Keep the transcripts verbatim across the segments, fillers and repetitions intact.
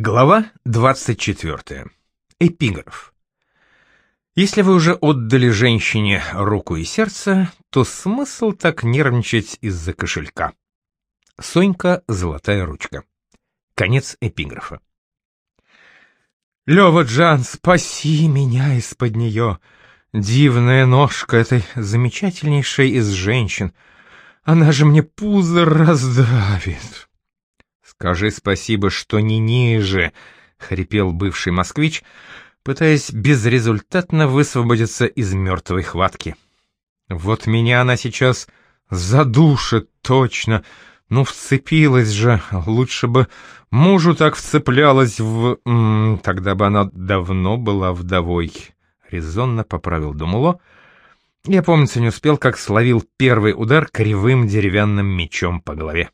Глава двадцать четвёртая. Эпиграф. Если вы уже отдали женщине руку и сердце, то смысл так нервничать из-за кошелька. Сонька, золотая ручка. Конец эпиграфа. Лёва Джан, спаси меня из-под неё. Дивная ножка этой замечательнейшей из женщин. Она же мне пузо раздавит. «Скажи спасибо, что не ниже», — хрипел бывший москвич, пытаясь безрезультатно высвободиться из мертвой хватки. «Вот меня она сейчас задушит точно. Ну, вцепилась же. Лучше бы мужу так вцеплялась в... М -м, тогда бы она давно была вдовой», — резонно поправил Думуло. Я, помнится, не успел, как словил первый удар кривым деревянным мечом по голове.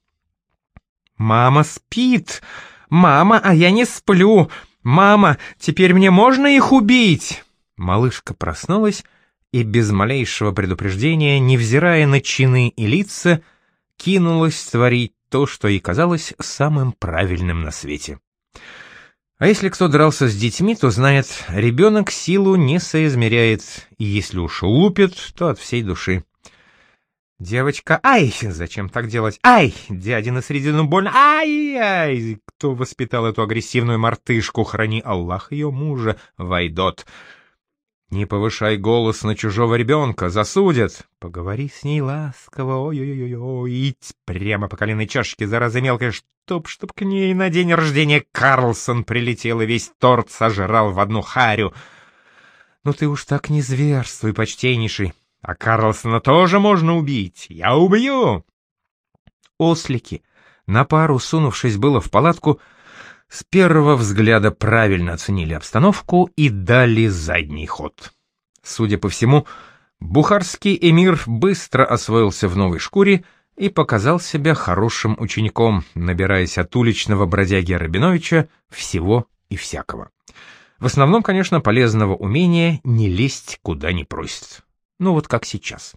«Мама спит! Мама, а я не сплю! Мама, теперь мне можно их убить?» Малышка проснулась и без малейшего предупреждения, невзирая на чины и лица, кинулась творить то, что ей казалось самым правильным на свете. А если кто дрался с детьми, то знает, ребенок силу не соизмеряет, и если уж лупит, то от всей души. «Девочка, ай! Зачем так делать? Ай! Дяде на середину больно! Ай-ай! Кто воспитал эту агрессивную мартышку? Храни Аллах ее мужа, Вайдот! Не повышай голос на чужого ребенка, засудят! Поговори с ней ласково, ой-ой-ой-ой! Прямо по коленной чашечке, зараза мелкая, чтоб, чтоб к ней на день рождения Карлсон прилетел и весь торт сожрал в одну харю! Ну ты уж так не зверствуй, почтеннейший! А Карлсона тоже можно убить. Я убью!» Ослики, на пару сунувшись было в палатку, с первого взгляда правильно оценили обстановку и дали задний ход. Судя по всему, бухарский эмир быстро освоился в новой шкуре и показал себя хорошим учеником, набираясь от уличного бродяги Рабиновича всего и всякого. В основном, конечно, полезного умения не лезть куда не просит. Ну вот как сейчас.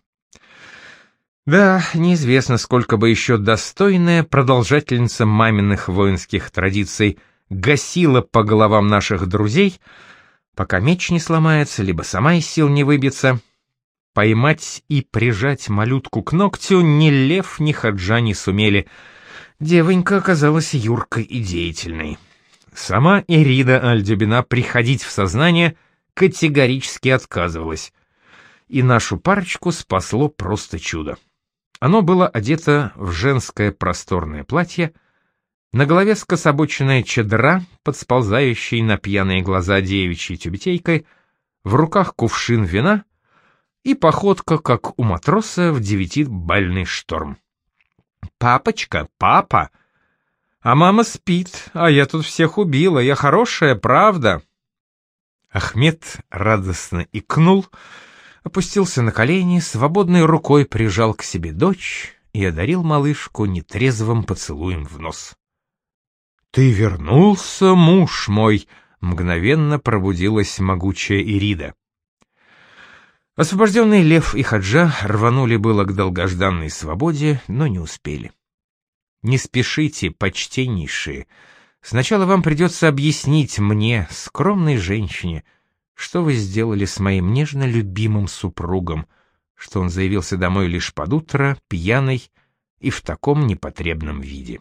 Да, неизвестно, сколько бы еще достойная продолжательница маминых воинских традиций гасила по головам наших друзей, пока меч не сломается, либо сама из сил не выбьется. Поймать и прижать малютку к ногтю ни Лев, ни Хаджа не сумели. Девонька оказалась юркой и деятельной. Сама Ирида Аль-Дюбина приходить в сознание категорически отказывалась. И нашу парочку спасло просто чудо. Оно было одето в женское просторное платье, на голове скособоченная чадра, подсползающей на пьяные глаза девичьей тюбетейкой, в руках кувшин вина и походка, как у матроса в девятибальный шторм. «Папочка, папа! А мама спит, а я тут всех убила, я хорошая, правда?» Ахмед радостно икнул, опустился на колени, свободной рукой прижал к себе дочь и одарил малышку нетрезвым поцелуем в нос. «Ты вернулся, муж мой!» — мгновенно пробудилась могучая Ирида. Освобожденные Лев и Хаджа рванули было к долгожданной свободе, но не успели. «Не спешите, почтеннейшие. Сначала вам придется объяснить мне, скромной женщине, что вы сделали с моим нежно любимым супругом, что он заявился домой лишь под утро, пьяный и в таком непотребном виде».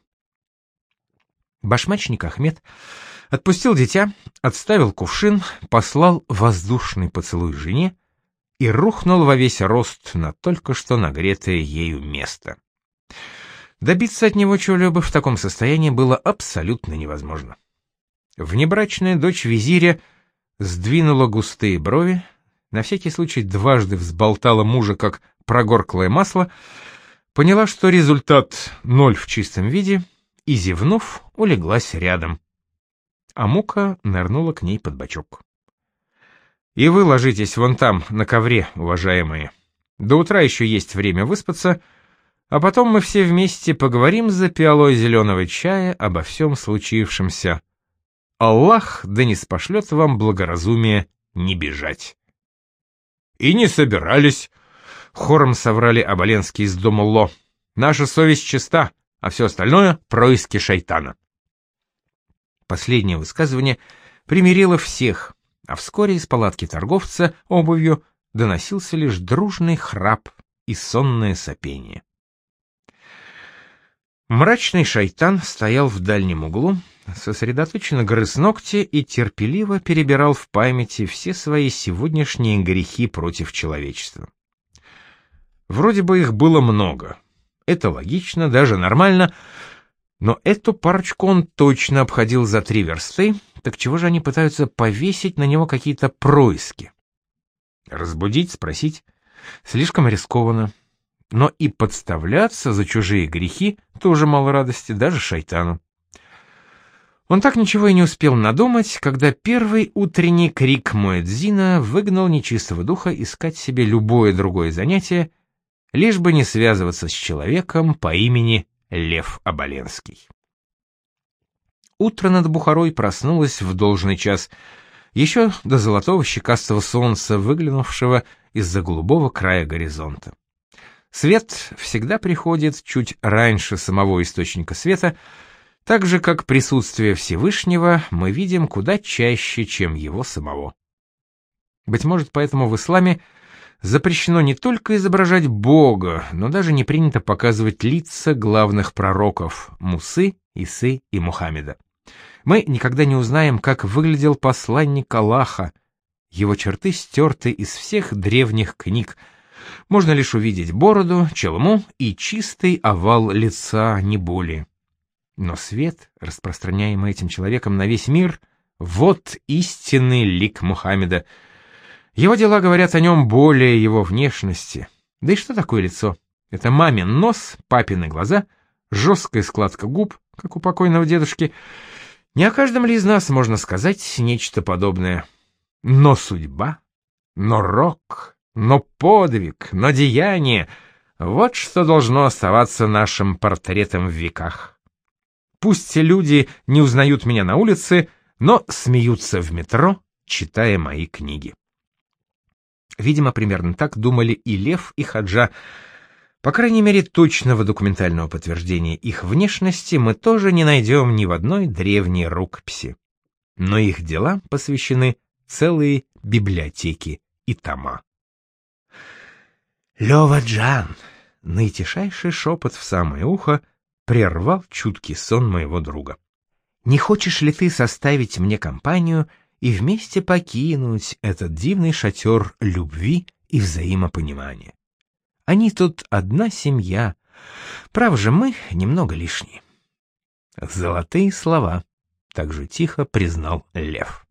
Башмачник Ахмед отпустил дитя, отставил кувшин, послал воздушный поцелуй жене и рухнул во весь рост на только что нагретое ею место. Добиться от него чего-либо в таком состоянии было абсолютно невозможно. Внебрачная дочь визиря сдвинула густые брови, на всякий случай дважды взболтала мужа, как прогорклое масло, поняла, что результат ноль в чистом виде, и, зевнув, улеглась рядом. А Мука нырнула к ней под бочок. «И вы ложитесь вон там, на ковре, уважаемые. До утра еще есть время выспаться, а потом мы все вместе поговорим за пиалой зеленого чая обо всем случившемся. Аллах да не спошлет вам благоразумие не бежать». «И не собирались», — хором соврали Оболенский из Думулло. «Наша совесть чиста, а все остальное — происки шайтана». Последнее высказывание примирило всех, а вскоре из палатки торговца обувью доносился лишь дружный храп и сонное сопение. Мрачный шайтан стоял в дальнем углу, сосредоточенно грыз ногти и терпеливо перебирал в памяти все свои сегодняшние грехи против человечества. Вроде бы их было много. Это логично, даже нормально, но эту парочку он точно обходил за три версты, так чего же они пытаются повесить на него какие-то происки? Разбудить, спросить? Слишком рискованно. Но и подставляться за чужие грехи тоже мало радости, даже шайтану. Он так ничего и не успел надумать, когда первый утренний крик муэдзина выгнал нечистого духа искать себе любое другое занятие, лишь бы не связываться с человеком по имени Лев Оболенский. Утро над Бухарой проснулось в должный час, еще до золотого щекастого солнца, выглянувшего из-за голубого края горизонта. Свет всегда приходит чуть раньше самого источника света, так же, как присутствие Всевышнего мы видим куда чаще, чем его самого. Быть может, поэтому в исламе запрещено не только изображать Бога, но даже не принято показывать лица главных пророков Мусы, Исы и Мухаммеда. Мы никогда не узнаем, как выглядел посланник Аллаха. Его черты стерты из всех древних книг. Можно лишь увидеть бороду, челму и чистый овал лица, не более. Но свет, распространяемый этим человеком на весь мир, вот истинный лик Мухаммеда. Его дела говорят о нем более его внешности. Да и что такое лицо? Это мамин нос, папины глаза, жесткая складка губ, как у покойного дедушки. Не о каждом ли из нас можно сказать нечто подобное? Но судьба, но рок, но подвиг, но деяние — вот что должно оставаться нашим портретом в веках. Пусть все люди не узнают меня на улице, но смеются в метро, читая мои книги. Видимо, примерно так думали и Лев, и Хаджа. По крайней мере, точного документального подтверждения их внешности мы тоже не найдем ни в одной древней рукописи. Но их делам посвящены целые библиотеки и тома. «Лёва-джан!» — наитишайший шепот в самое ухо прервал чуткий сон моего друга. «Не хочешь ли ты составить мне компанию и вместе покинуть этот дивный шатер любви и взаимопонимания? Они тут одна семья. Право же, мы немного лишние». Золотые слова, так же тихо признал Лев.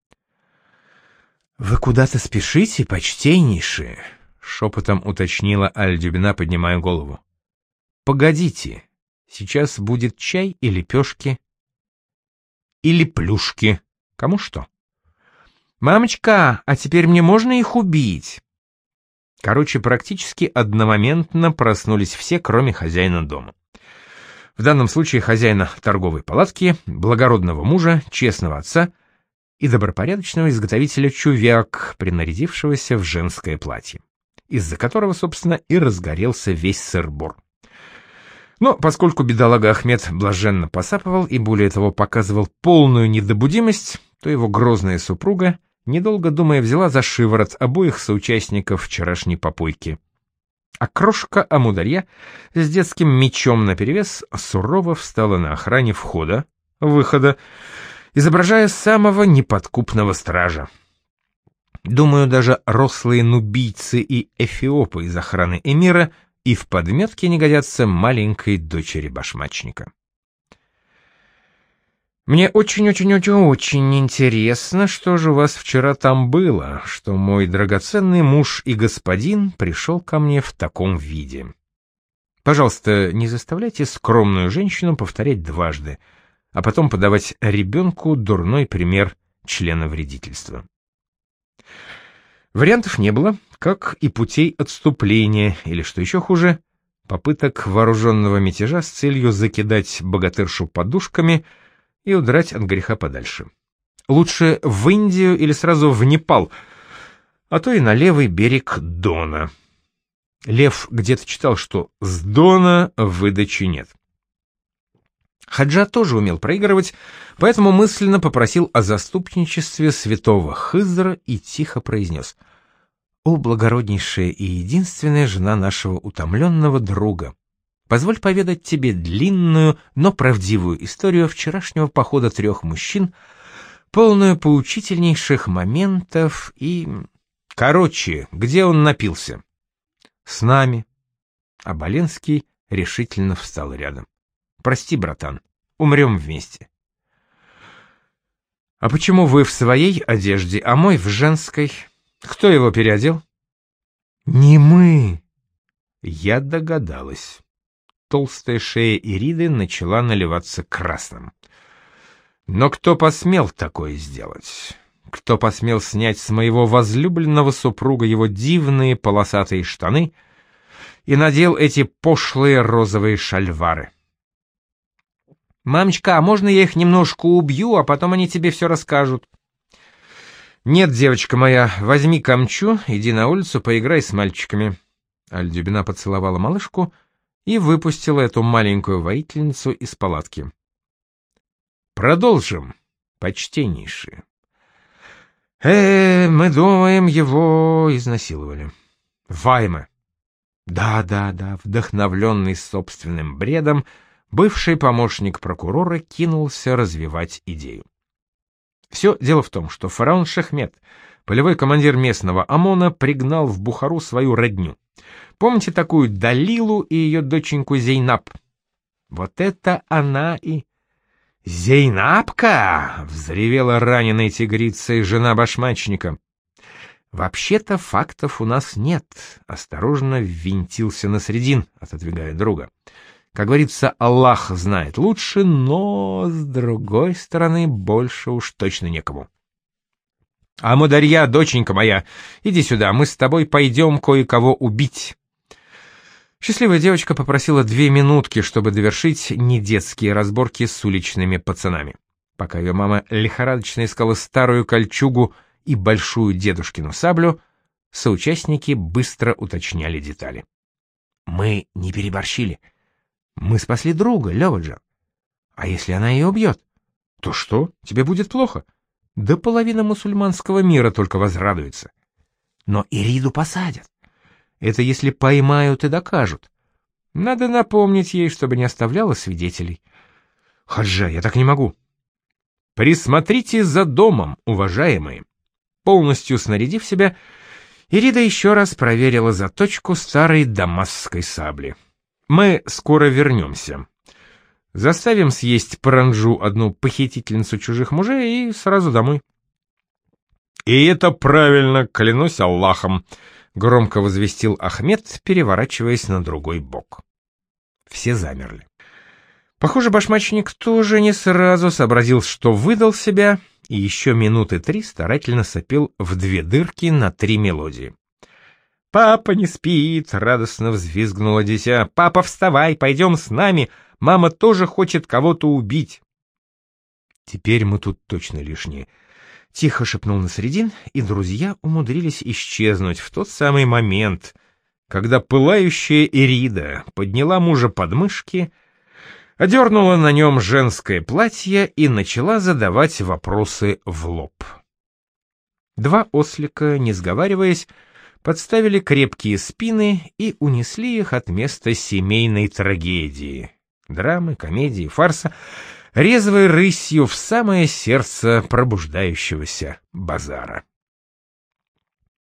«Вы куда-то спешите, почтеннейшие?» — шепотом уточнила Аль-Дюбина, поднимая голову. «Погодите, сейчас будет чай и лепешки. Или плюшки. Кому что. Мамочка, а теперь мне можно их убить?» Короче, практически одномоментно проснулись все, кроме хозяина дома. В данном случае хозяина торговой палатки, благородного мужа, честного отца и добропорядочного изготовителя чувяк, принарядившегося в женское платье, из-за которого, собственно, и разгорелся весь сыр-бор. Но поскольку бедолага Ахмед блаженно посапывал и, более того, показывал полную недобудимость, то его грозная супруга, недолго думая, взяла за шиворот обоих соучастников вчерашней попойки. А крошка Амударья с детским мечом наперевес сурово встала на охране входа, выхода, изображая самого неподкупного стража. Думаю, даже рослые нубийцы и эфиопы из охраны эмира и в подметке не годятся маленькой дочери башмачника. «Мне очень-очень-очень-очень интересно, что же у вас вчера там было, что мой драгоценный муж и господин пришел ко мне в таком виде. Пожалуйста, не заставляйте скромную женщину повторять дважды, а потом подавать ребенку дурной пример членовредительства». Вариантов не было, как и путей отступления, или, что еще хуже, попыток вооруженного мятежа с целью закидать богатыршу подушками и удрать от греха подальше. Лучше в Индию или сразу в Непал, а то и на левый берег Дона. Лев где-то читал, что с Дона выдачи нет. Хаджа тоже умел проигрывать, поэтому мысленно попросил о заступничестве святого Хызра и тихо произнес: «О, благороднейшая и единственная жена нашего утомленного друга, позволь поведать тебе длинную, но правдивую историю вчерашнего похода трех мужчин, полную поучительнейших моментов и... Короче, где он напился?» «С нами». А Боленский решительно встал рядом. «Прости, братан, умрем вместе». «А почему вы в своей одежде, а мой в женской? Кто его переодел?» «Не мы». Я догадалась. Толстая шея Ириды начала наливаться красным. «Но кто посмел такое сделать? Кто посмел снять с моего возлюбленного супруга его дивные полосатые штаны и надел эти пошлые розовые шальвары?» «Мамочка, а можно я их немножко убью, а потом они тебе все расскажут?» «Нет, девочка моя, возьми камчу, иди на улицу, поиграй с мальчиками». Альдюбина поцеловала малышку и выпустила эту маленькую воительницу из палатки. «Продолжим, почтеннейшие. Э, мы думаем, его изнасиловали. Вайме». Да, да, да, вдохновленный собственным бредом, бывший помощник прокурора кинулся развивать идею. Все дело в том, что фараон Шахмет, полевой командир местного ОМОНа, пригнал в Бухару свою родню. Помните такую Далилу и ее доченьку Зейнаб? Вот это она и... «Зейнабка!» — взревела раненая тигрица и жена башмачника. «Вообще-то фактов у нас нет», — осторожно ввинтился Насредин, отодвигая друга. «Как говорится, Аллах знает лучше, но, с другой стороны, больше уж точно некому». «А Мударья, доченька моя, иди сюда, мы с тобой пойдем кое-кого убить». Счастливая девочка попросила две минутки, чтобы довершить недетские разборки с уличными пацанами. Пока ее мама лихорадочно искала старую кольчугу и большую дедушкину саблю, соучастники быстро уточняли детали. «Мы не переборщили. Мы спасли друга, Леваджа. А если она ее убьет? То что, тебе будет плохо? Да половина мусульманского мира только возрадуется. Но Ириду посадят. Это если поймают и докажут. Надо напомнить ей, чтобы не оставляла свидетелей. Хаджа, я так не могу». «Присмотрите за домом, уважаемые». Полностью снарядив себя, Ирида еще раз проверила заточку старой дамасской сабли. «Мы скоро вернемся. Заставим съесть паранджу одну похитительницу чужих мужей и сразу домой». «И это правильно, клянусь Аллахом», — громко возвестил Ахмед, переворачиваясь на другой бок. Все замерли. Похоже, башмачник тоже не сразу сообразил, что выдал себя, и еще минуты три старательно сопел в две дырки на три мелодии. «Папа не спит!» — радостно взвизгнуло дитя. «Папа, вставай, пойдем с нами! Мама тоже хочет кого-то убить!» «Теперь мы тут точно лишние!» — тихо шепнул Насредин, и друзья умудрились исчезнуть в тот самый момент, когда пылающая Ирида подняла мужа под мышки, одернула на нем женское платье и начала задавать вопросы в лоб. Два ослика, не сговариваясь, подставили крепкие спины и унесли их от места семейной трагедии, драмы, комедии, фарса, резвой рысью в самое сердце пробуждающегося базара.